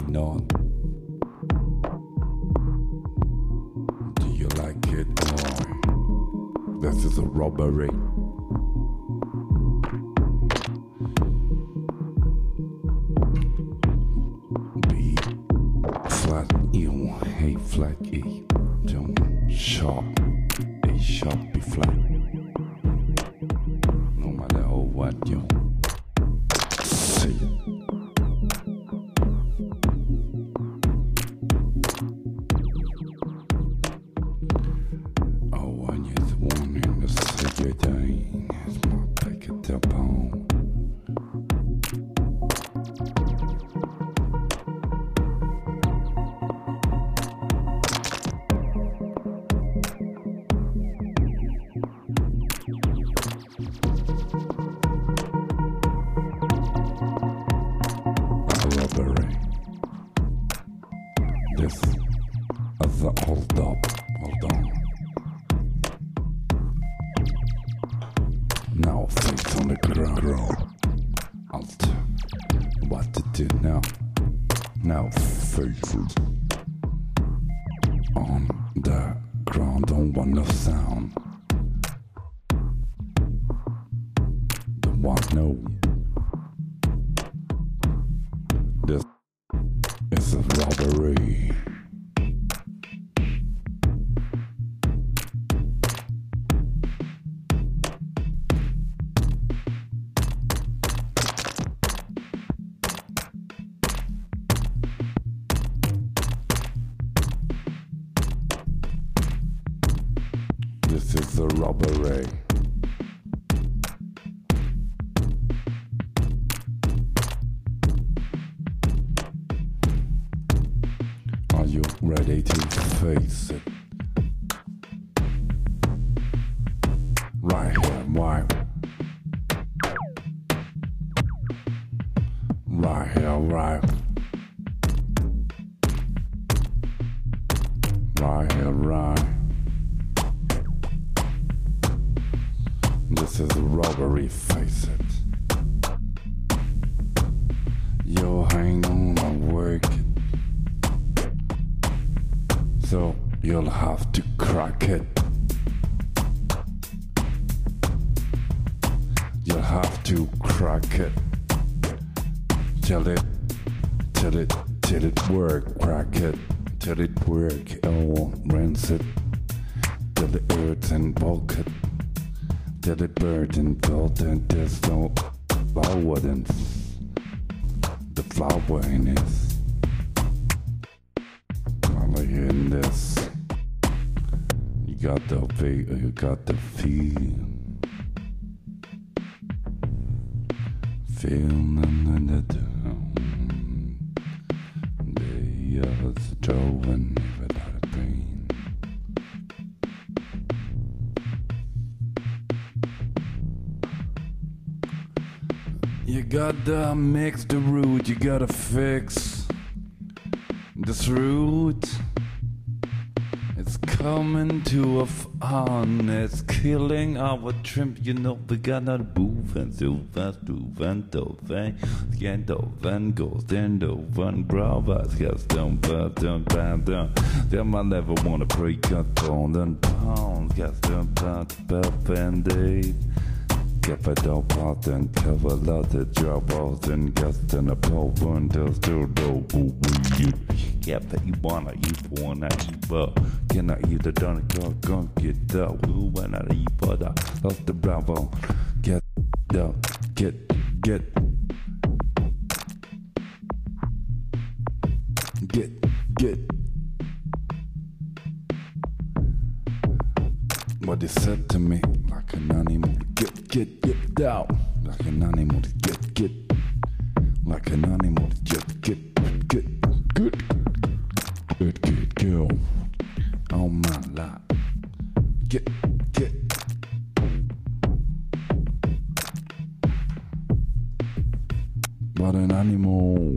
going on? Do you like it or this is a robbery? B flat E, A flat E, don't sharp, A sharp B flat. No matter what you see. This is the hold on. Now face on the ground. Alt. What to do now? Now face on the ground. Don't want no sound. Don't want no. This is a robbery. This is a robbery. Are you ready to face it? Right here, right. Right here, right. Right here, right. This is a robbery, face it. You hang on and work it. So you'll have to crack it. You'll have to crack it. Till it work, crack it. Till it work, oh, rinse it. Till it hurts and bulk it. Till it burns and built and there's no flower in the flower in this. While in this, you got the feel. Feeling in the down. They are driving without a pain. You gotta mix the root, you gotta fix this root. It's coming to a fun, it's killing our trimp. You know we gotta move and so fast, move and so fast. Get over and goes, then over and bravas, gets down, down. Then I never wanna break a tone, then pounds, gets down, and days. Get a dope out and cover a lot of drop out and get in a pole and just do dope. Yeah, but you wanna eat one, I eat up. Can I eat a donut? Go get up. Who when I eat butter? Lost the bravo. Get up, get. What they said to me, like an animal, get down. Like an animal, get. Like an animal, get. Good girl. Oh my life. Get. What an animal.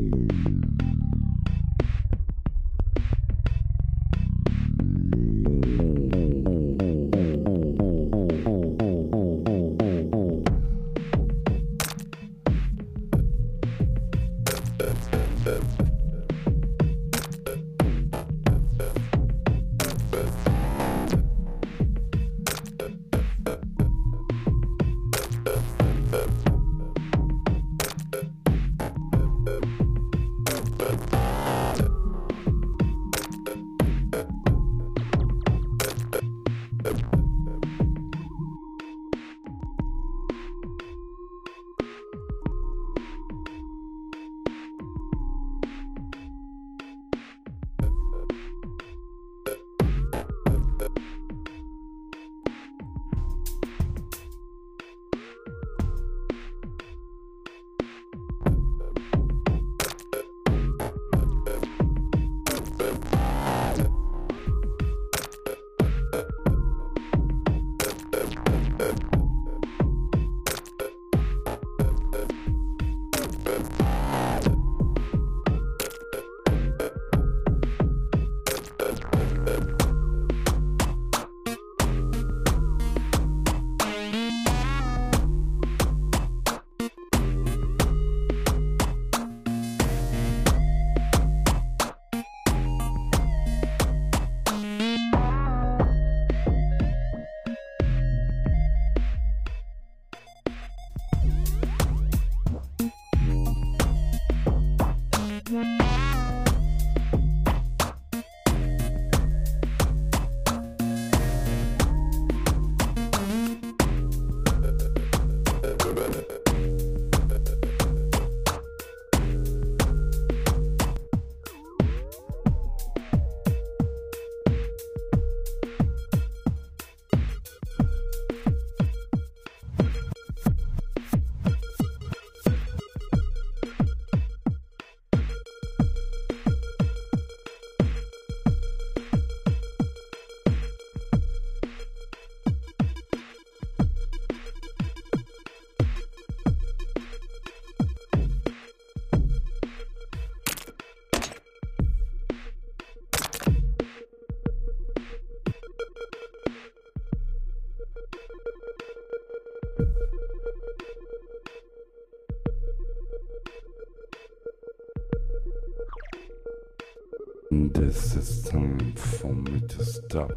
This is time for me to stop.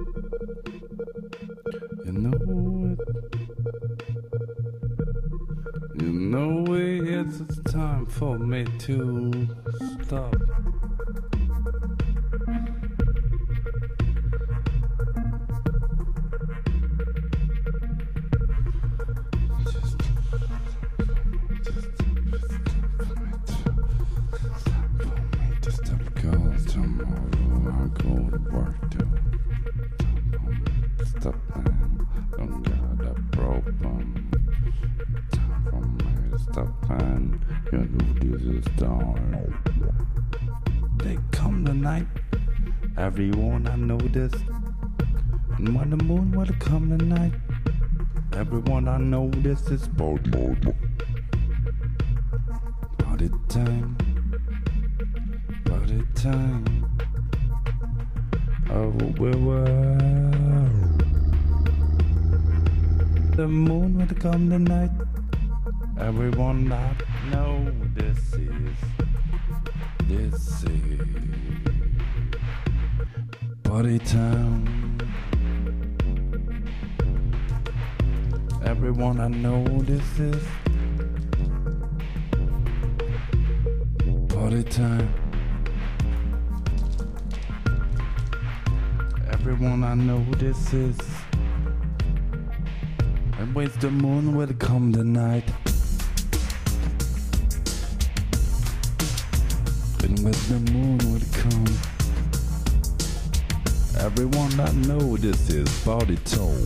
You know it. You know it's time for me to stop. They come tonight, everyone I know this. And when the moon will come tonight, everyone I know this is party time, party time. Oh, the moon will come tonight, everyone I know this is party time. Everyone I know this is party time. Everyone I know this is. And where's the moon will come tonight? And where's the moon will come? Everyone I know this is party time.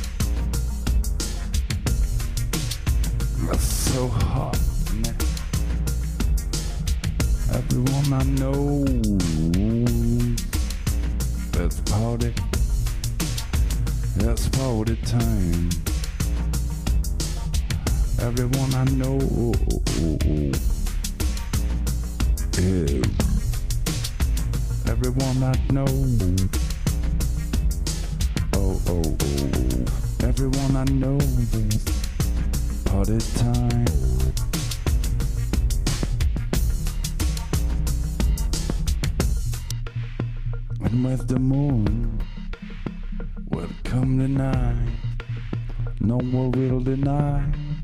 It's so hot, man. Everyone I know, it's party. It's party time. Everyone I know, yeah. Everyone I know, everyone I know this party time. And where's the moon will come tonight, no one will deny.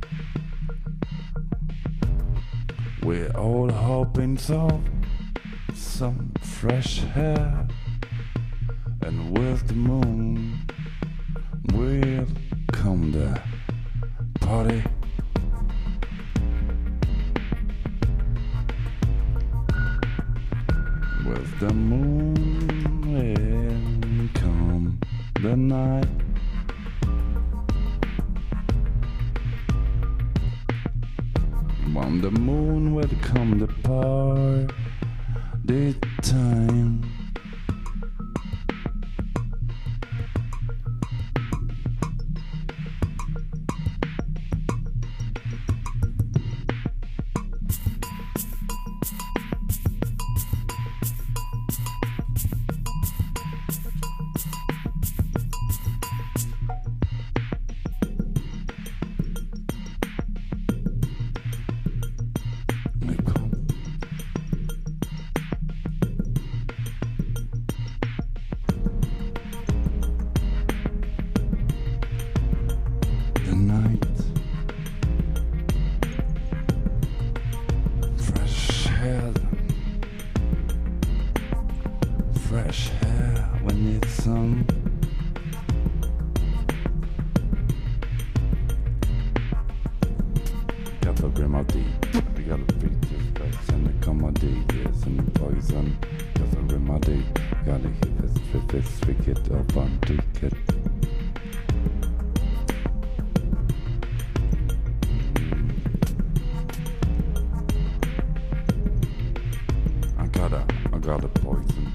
We're all hoping for some fresh air. And where's the moon will come the party. Where's the moon will come the night. When the moon will come the party time. Fresh hair, we need some. Gotta remedy, we gotta beat this place and the comedy, yes, and the poison. Gotta remedy, gotta hit this wicked up on ticket. I got a poison.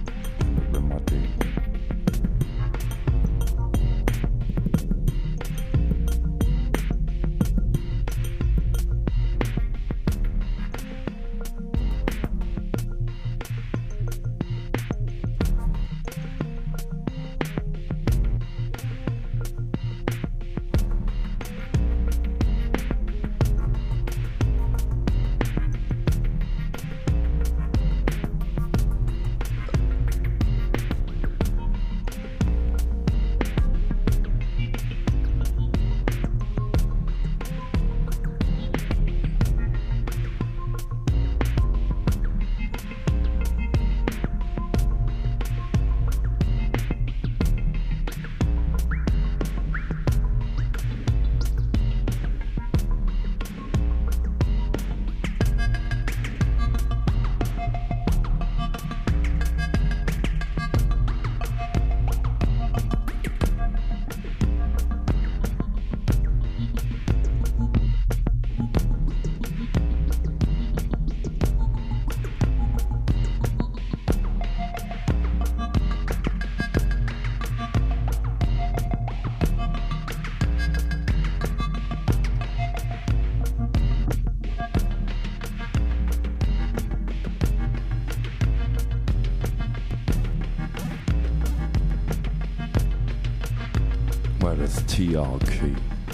right, it's TRK.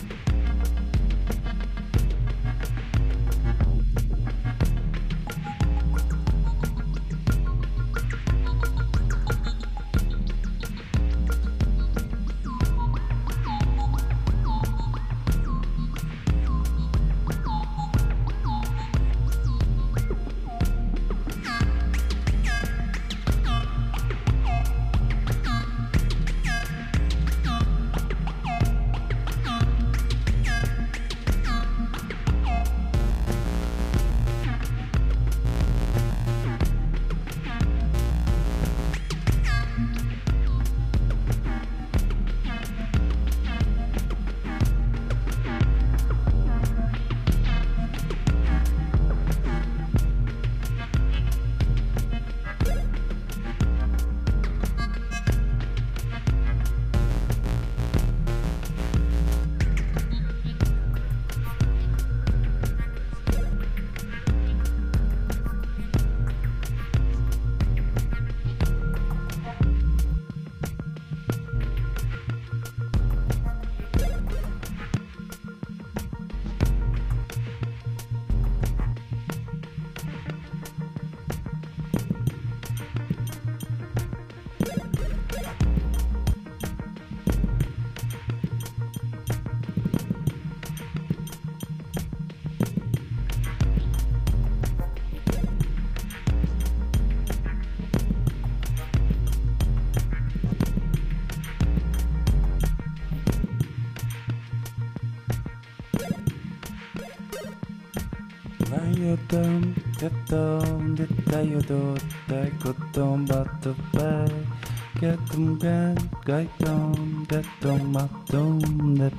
Dum get dum the tayo do tai ko dum bat the bay get dum get dum ma dum that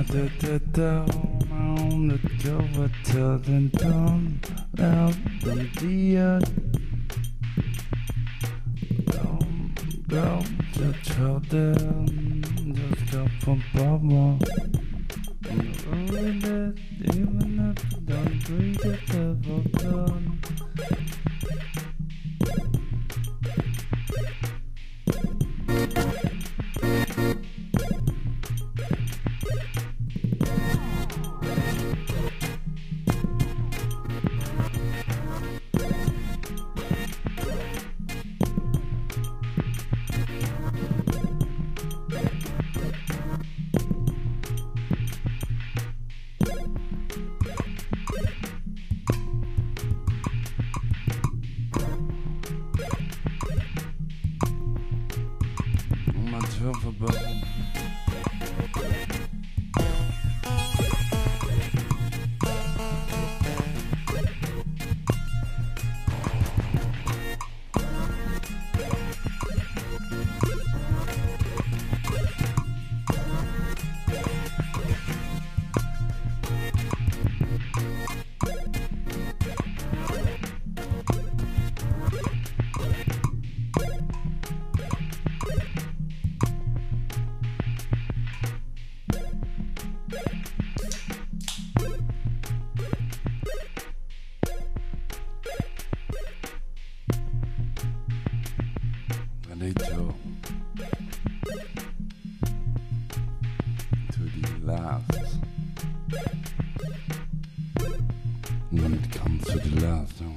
down on the cover till then down out the dear go to children just go from Baba and even if you don't breathe it ever done. Little to the last. When it comes to the last song.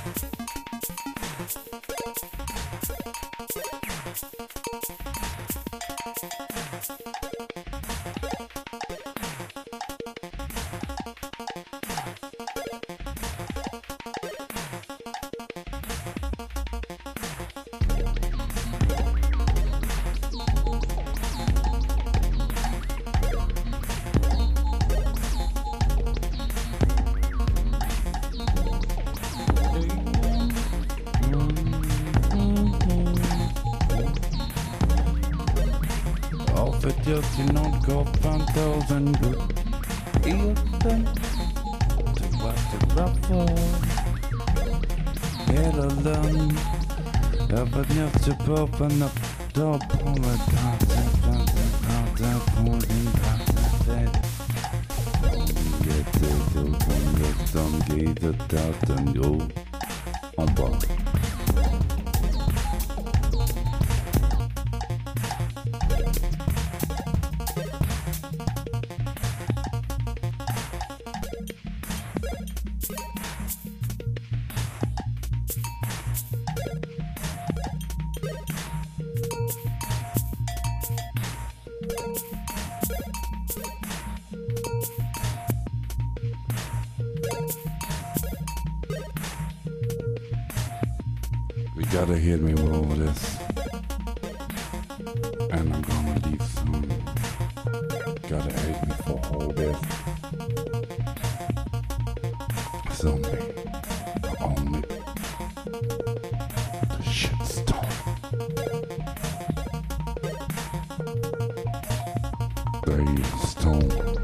För just inom koppantosen går eten till vattenrappor. Hela land jag var nöjd på öppna då på mig dansen på din dansen. De givet daten jo om bara. You gotta hear me roll this, and I'm gonna leave soon. Gotta hate me for all this. It's only the shitstorm. The storm.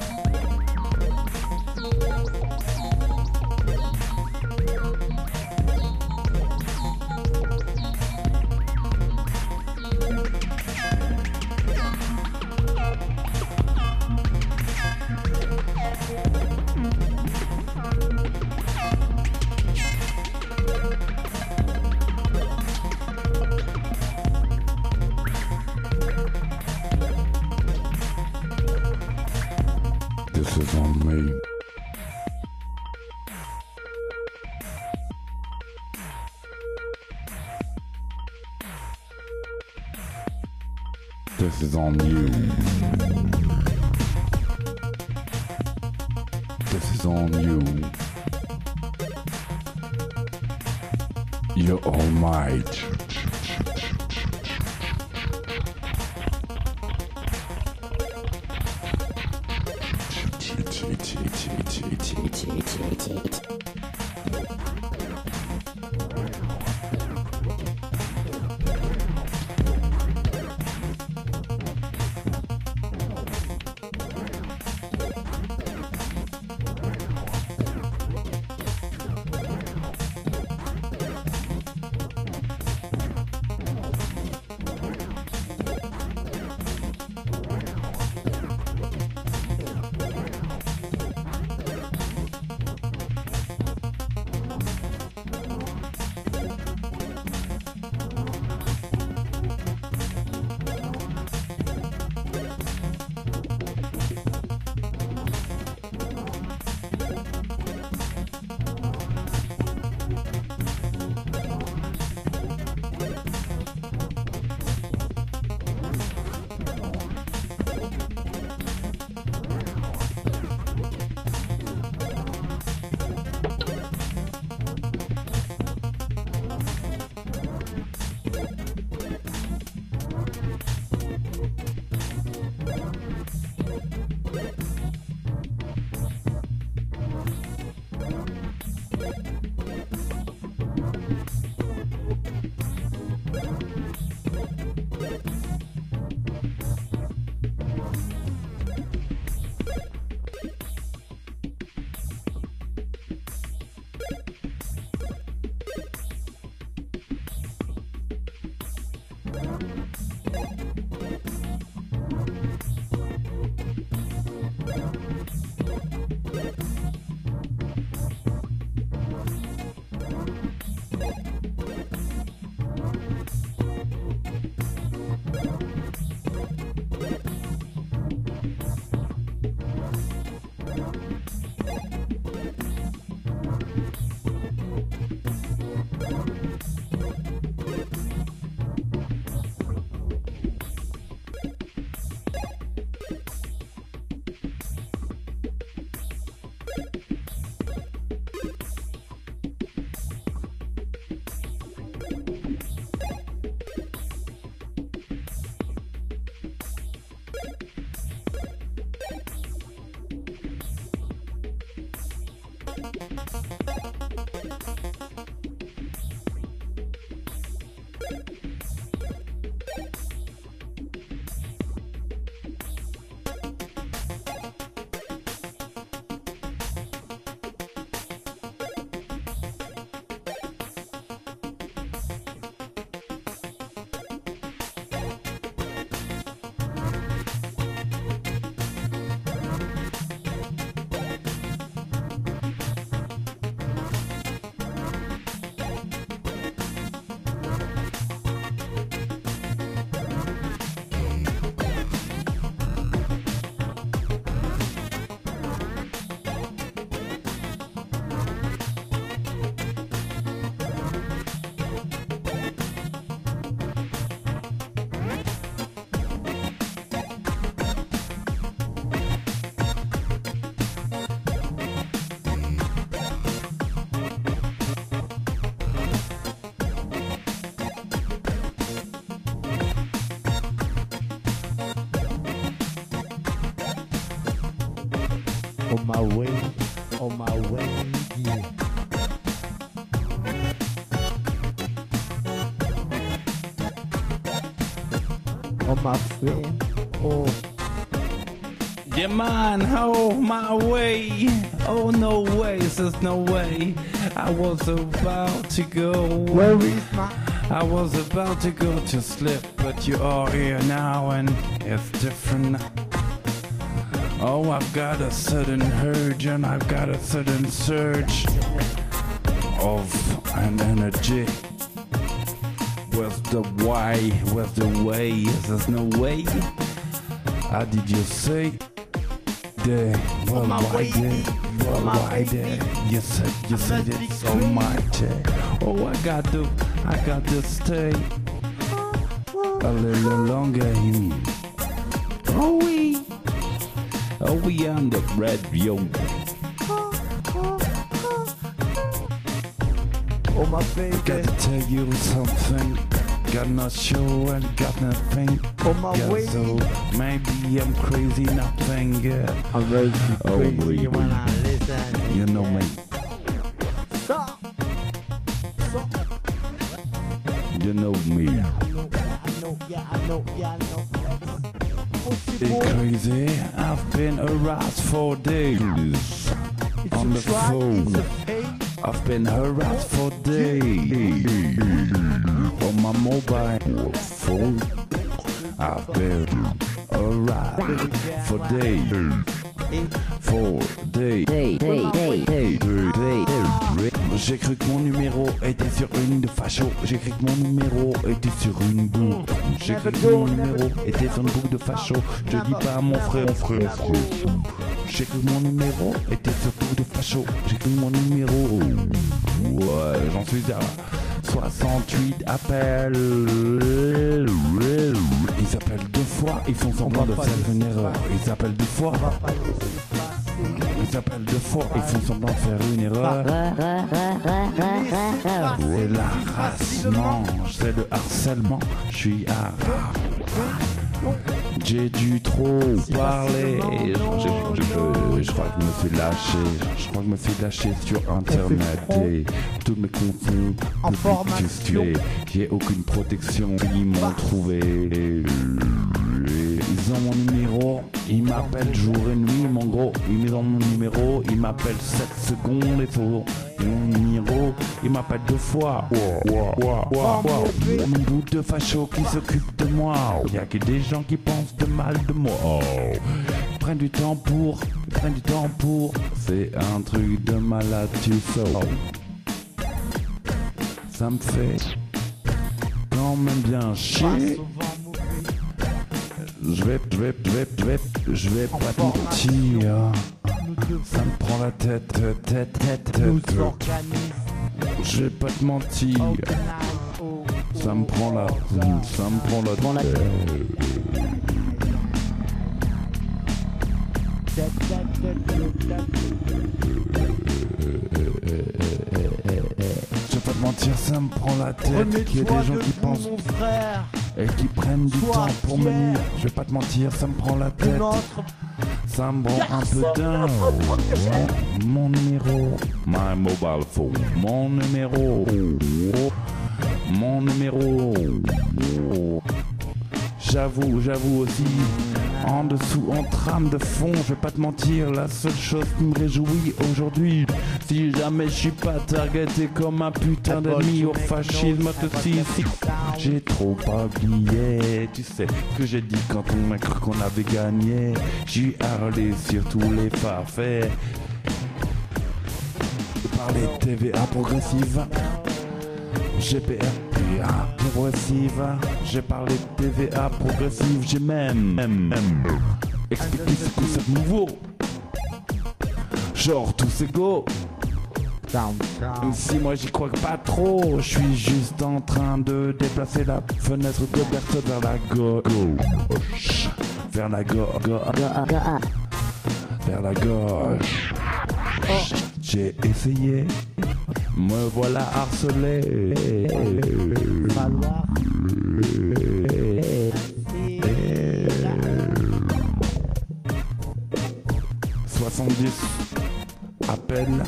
This is on me. This is on you. This is on you. You're all might. On my way, yeah. On my friend, oh. Yeah, man, oh, my way. Oh, no way, there's no way. I was about to go. Where is my... I was about to go to sleep, but you are here now and it's different. Oh, I've got a sudden urge and I've got a sudden surge of an energy. Where's the why? Where's the way? There's no way. How did you say? Day, well, why day? Well, why day? You said it's so much. Oh, I got to stay a little longer. Oh, we on the radio. Oh my baby. Gotta tell you something. Got no show and got nothing. On my Yeah, way. so maybe I'm crazy, nothing. Yeah. I'm very Oh, crazy oui, when oui. I listen. You know me. Stop. You know me. I know. Be crazy. I've been harassed for days on the phone. I've been harassed for days on my mobile phone. I've been harassed for days. For days. J'ai cru que mon numéro était sur une de facho. J'ai cru que mon numéro était sur une boucle. J'ai cru que mon numéro était sur une boucle de facho. Je dis pas à mon frère. J'ai cru que mon numéro était sur une boucle de facho. J'ai cru que mon numéro. Ouais, j'en suis à 68 appels. Ils appellent deux fois, ils font semblant de faire une erreur. Ils appellent deux fois. Ils appellent deux fois, ils font semblant de faire une erreur. C'est l'harassement, c'est le harcèlement. Je suis à... J'ai dû trop parler. Je crois que je me suis lâché. Je crois que je me suis lâché sur internet. Et tous mes contenus publics tués. J'ai aucune protection. Ils m'ont trouvé. Ils ont mon numéro. Ils m'appellent jour et nuit. Mon gros, ils ont mon numéro. Ils m'appellent 7 secondes et tout. Mon numéro, ils m'appellent deux fois. Mon bout de facho qui s'occupe de moi. Y a que des gens qui pensent de mal de moi. Ils prennent du temps pour. C'est un truc de malade, tu sais. Ça me fait quand même bien chier. Je vais pas te mentir. Ça me prend la tête. Je vais pas te mentir. Ça me prend la tête. Je vais pas te mentir, ça me prend la tête. Qu'il y a des gens qui pensent et qui prennent du temps pour me nuire. Je vais pas te mentir, ça me prend la tête. Ça me rend un peu dingue. Mon numéro, my mobile phone. Mon numéro. J'avoue aussi. En dessous, en trame de fond, je vais pas te mentir, la seule chose qui me réjouit aujourd'hui, si jamais je suis pas targeté comme un putain d'ennemi au fascisme, j'ai trop oublié, tu sais ce que j'ai dit quand on a cru qu'on avait gagné, j'ai hurlé sur tous les parfaits, parler TVA progressive, GPR progressive, j'ai parlé de TVA progressive, j'ai même expliqué ce que c'est nouveau. Genre tout c'est go. Si moi j'y crois pas trop, je suis juste en train de déplacer la fenêtre de Berthe vers la gauche. Vers la gauche. Vers la gauche. J'ai essayé. Me voilà harcelé. 68 70 appels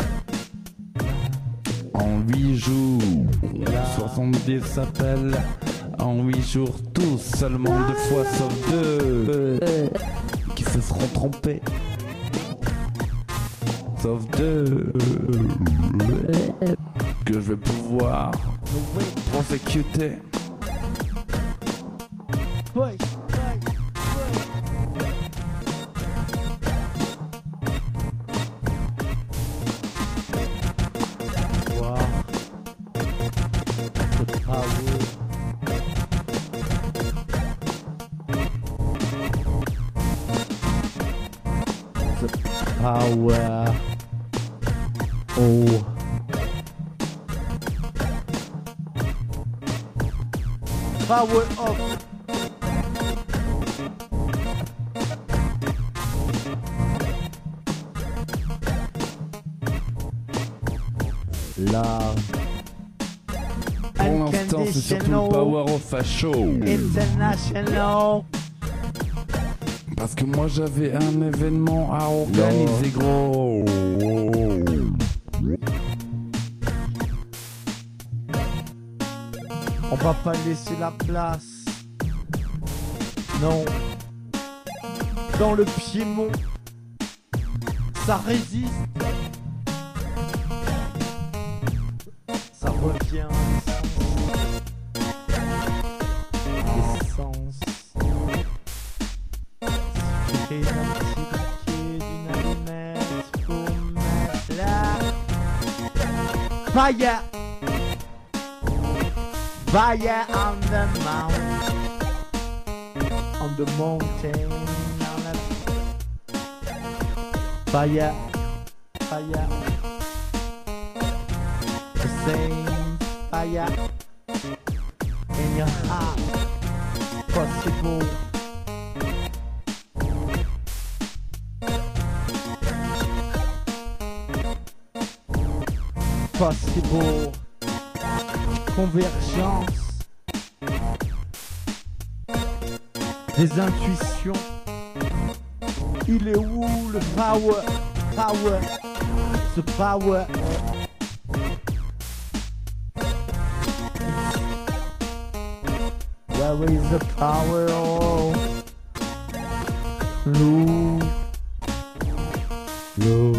en 8 jours. 70 appels en 8 jours. Tous seulement 2 fois sauf 2 qui se seront trompés. Sauf 2 que je vais pouvoir prosécuter. Ouais. Wow. The power. The power. Oh. Power of love. Pour l'instant, c'est surtout le power of facho. International. Parce que moi j'avais un événement à organiser, gros. On va pas laisser la place. Non. Dans le Piémont, ça résiste. Ça revient à l'essence. Suffit d'un petit briquet, d'une allumette pour mettre la fire. Fire on the mountain, on the fire, fire, the same fire in your heart, possible. Possible. Convergence des intuitions. Il est où le power? Power. The power. Where is the power? Oh. Lord. Lord.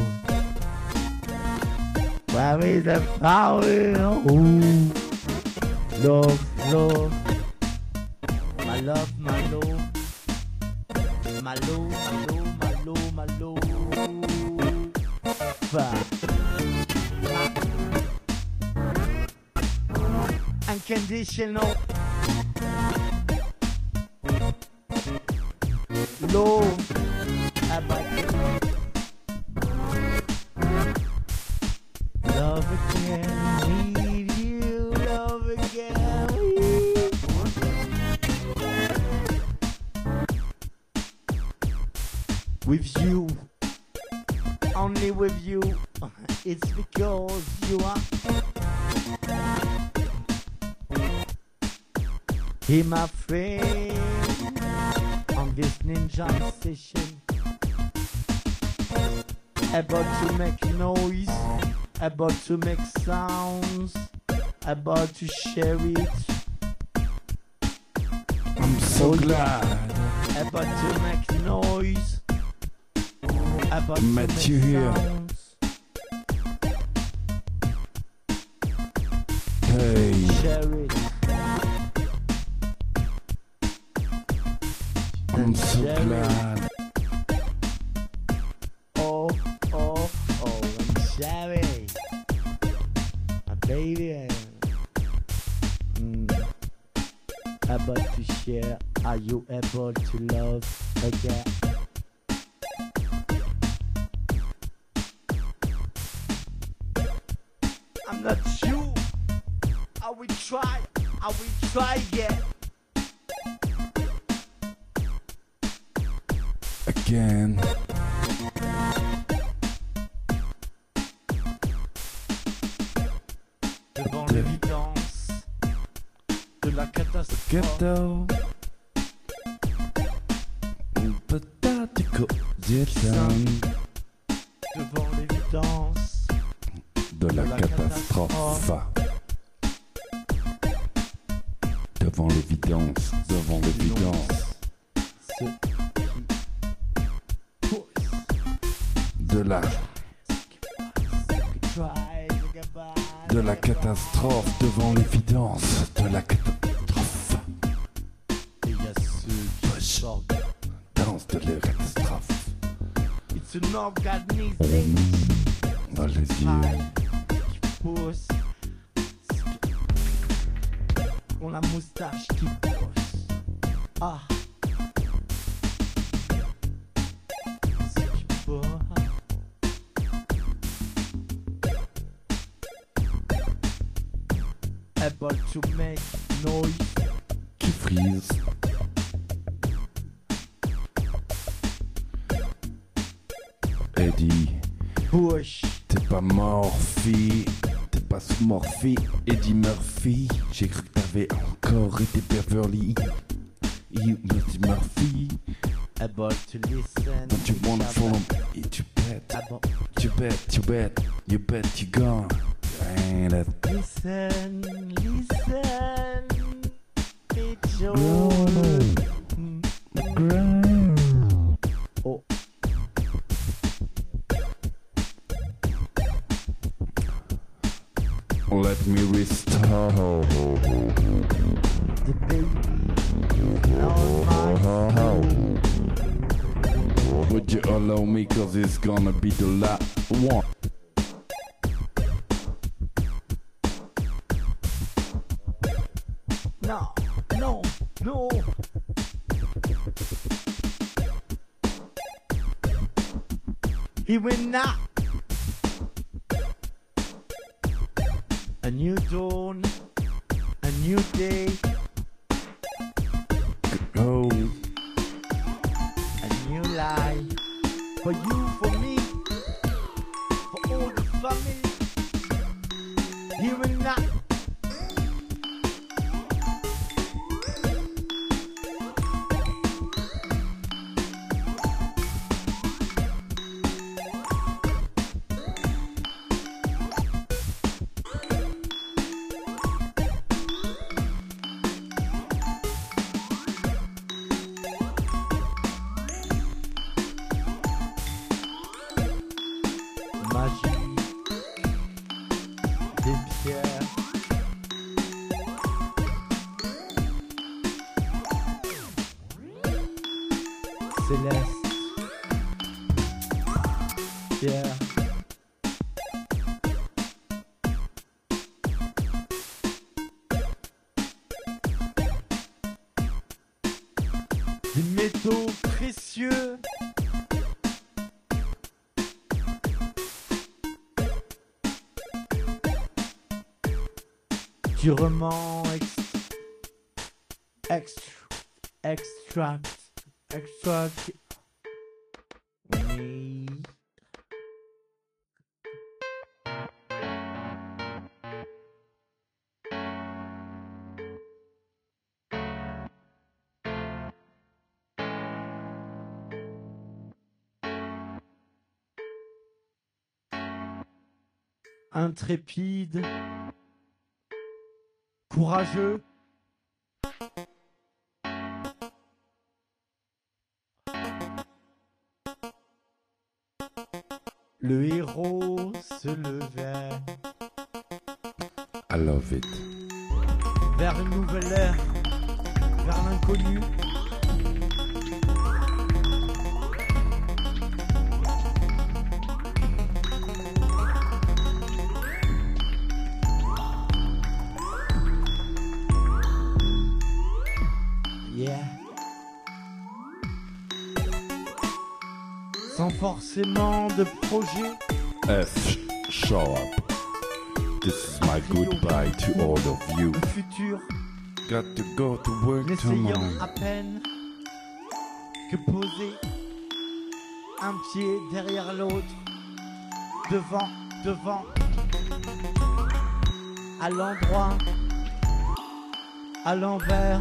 Where is the power? Oh. Love, love, my love, my love, my love, my love, my love, my love. Unconditional love, love again, need you, love again. With you, only with you, it's because you are Hey my friend, on this ninja session, about to make noise, about to make sounds, about to share it. I'm so glad. About to make noise, about to Met make you here. sounds. Hey, Share it. I'm so Share it. glad. Oh, oh, oh, I'm sorry. My baby. About to share. Are you able to love again? I'm not sure. I will try. I will try again. Again. Devant l'évidence de la catastrophe. Ghetto. Un patatico. Jetson. devant l'évidence de la catastrophe. Devant l'évidence, devant l'évidence. Ce qui pousse, De la de catastrophe, devant l'évidence, de la catastrophe. Et il y a ceux qui sortent. Danse de la catastrophe. It's an organisation Dans les yeux. qui pousse. On la moustache qui pousse. Ah. Ce qui pousse. Able to make noise. Qui frise. Eddie, Push. t'es pas Morphy, t'es pas sous Morphy, Eddie Murphy. J'ai cru que t'avais encore été Beverly. You Eddie Murphy. Able to listen. Don't you wanna follow me? You bet, Able. you bet, you bet, you bet you gone. Ain't that Listen, listen. It's your ground? Oh. Let me restart. The baby. Now Would you allow me, cause it's gonna be the last one. no, no, no. He will not. A new dawn, a new day, Oh, a new life. For you, for me, for all the family. He will not. Magie des pierres. Céleste. Pierre. Des métaux précieux. Durement extract. Oui. Intrépide. Courageux. Le héros se levait I love it. vers une nouvelle ère, vers l'inconnu. Yeah. Sans forcément de projet. F sharp. This is my goodbye to all of you. Le futur, Got to go to work n'essayant tomorrow. à peine que poser un pied derrière l'autre, devant, à l'endroit, à l'envers,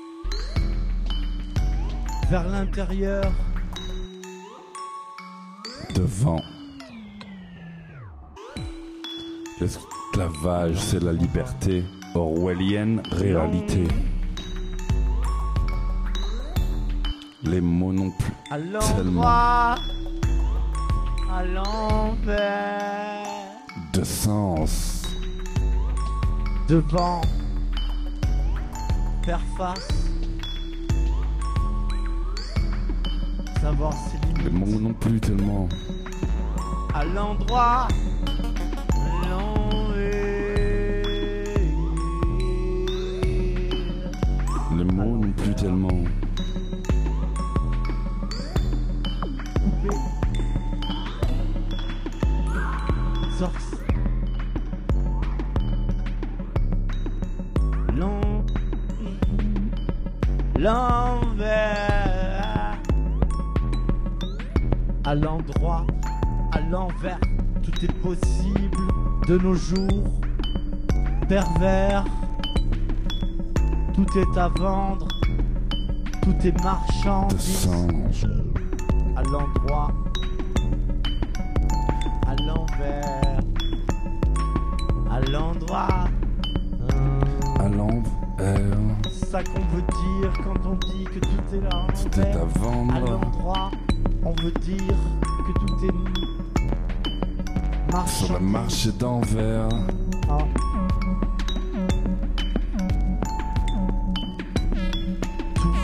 vers l'intérieur, devant. L'esclavage, c'est la liberté. Orwellienne réalité. Les mots non plus À tellement l'endroit, à l'envers, de sens. devant, faire face, savoir ses Les limites. mots non plus tellement. À l'endroit, à l'envers, Les mots non plus tellement. coupé, Zors, l'envers, à l'endroit, à l'envers, tout est possible de nos jours, pervers, tout est à vendre, tout est De marchandise, sens. à l'endroit, à l'envers, à l'endroit. À l'envers. C'est ça qu'on veut dire quand on dit que tout est là. Tout est à À vendre. l'endroit, on veut dire que tout est marchand. Sur le marché d'envers. Ah. Tout,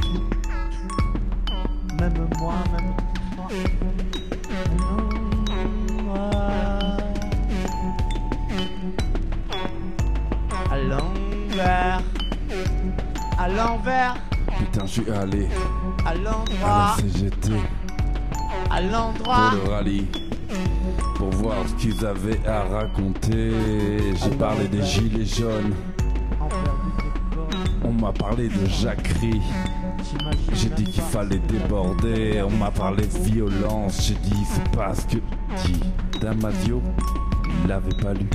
même moi, même toi. À l'envers, à l'envers, Putain, je suis allé à à l'endroit, la CGT à l'endroit. pour le rallye. Pour voir ce qu'ils avaient à raconter. J'ai parlé des gilets jaunes. Envers du décor, On m'a parlé de jacquerie. j'imagine J'ai dit même qu'il pas. fallait déborder. On m'a parlé de violence. J'ai dit c'est pas ce que dit Damasio. Il l'avait pas lu.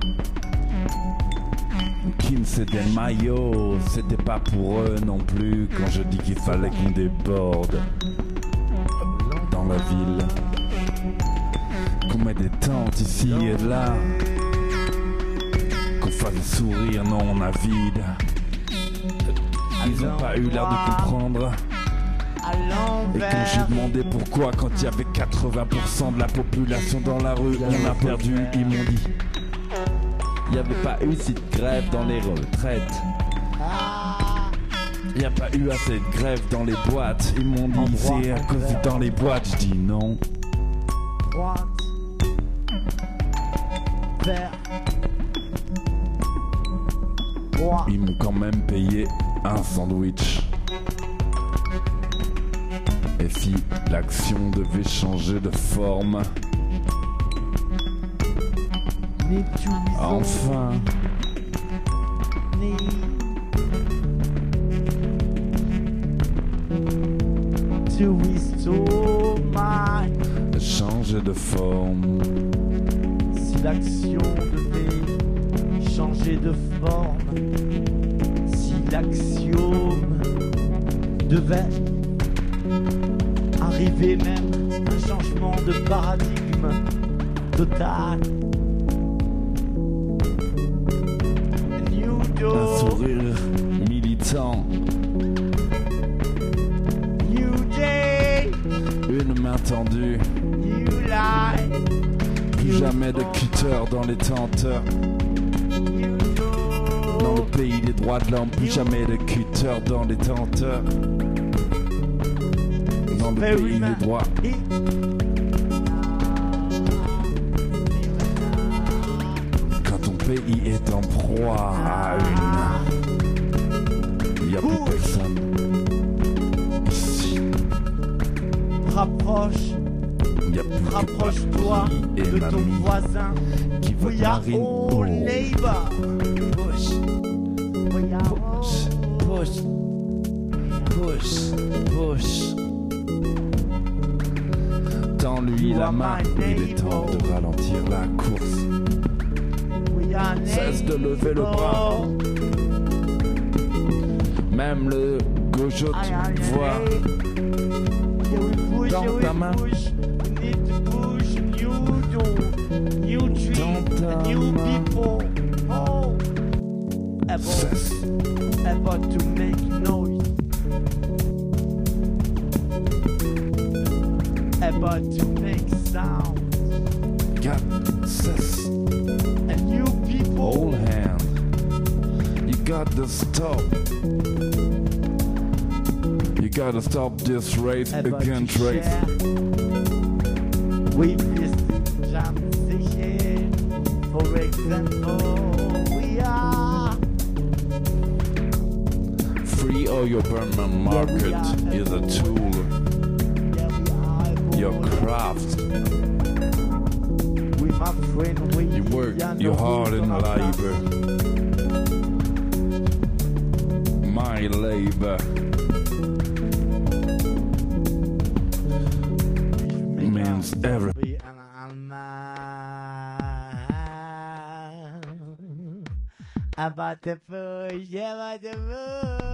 Kim c'est des maillots. C'était pas pour eux non plus. Quand je dis qu'il fallait qu'on déborde dans la ville. Qu'on met des tentes ici et là. Qu'on fasse des sourires non avides. Ils ont pas eu l'air de comprendre. À Et quand j'ai l'envers, demandé pourquoi, quand il y avait 80% de la population dans la rue, on a perdu, ils m'ont dit. Il n'y avait pas eu si de grève dans les retraites. ah, Il n'y a pas eu assez de grève dans les boîtes. Ils m'ont dit Endroit, c'est à cause envers. du dans les boîtes. Je dis non. droite, vers, droit, Ils m'ont quand même payé un sandwich. Et si l'action devait changer de forme, né tu enfin, né. To restore my. changer de forme. Si l'action devait changer de forme, si l'axiome devait arriver même un changement de paradigme total. New Un Dawn, sourire militant. New Day, Une main tendue. New Life, Plus jamais de cutter dans les tentes. New Dans le Dawn, pays des droits de l'homme, plus jamais de cutter dans les tentes. Dans le pays des droits. Quand ton pays est en proie à une. Il y a plus personne. Ici. Rapproche, Il y a plus que rapproche-toi papy et de ton mamie voisin. qui votent We are Marine. all Oh. neighbors. Push, We are push, push, push, push. Tends-lui la main, il est temps de ralentir la course. We are Cesse de lever le bras. Même le gaucho te voit. dans ta main. got new people, oh, about to make noise, about to make sound, got sis. and new people, Hold hand. You got to stop. You gotta stop this race about against to race. share. We just jump station, for example, we are. Free or your permanent market is a tool. Your craft. We my friend, we You work your heart in labor. My labor means everything. About the push, about the push.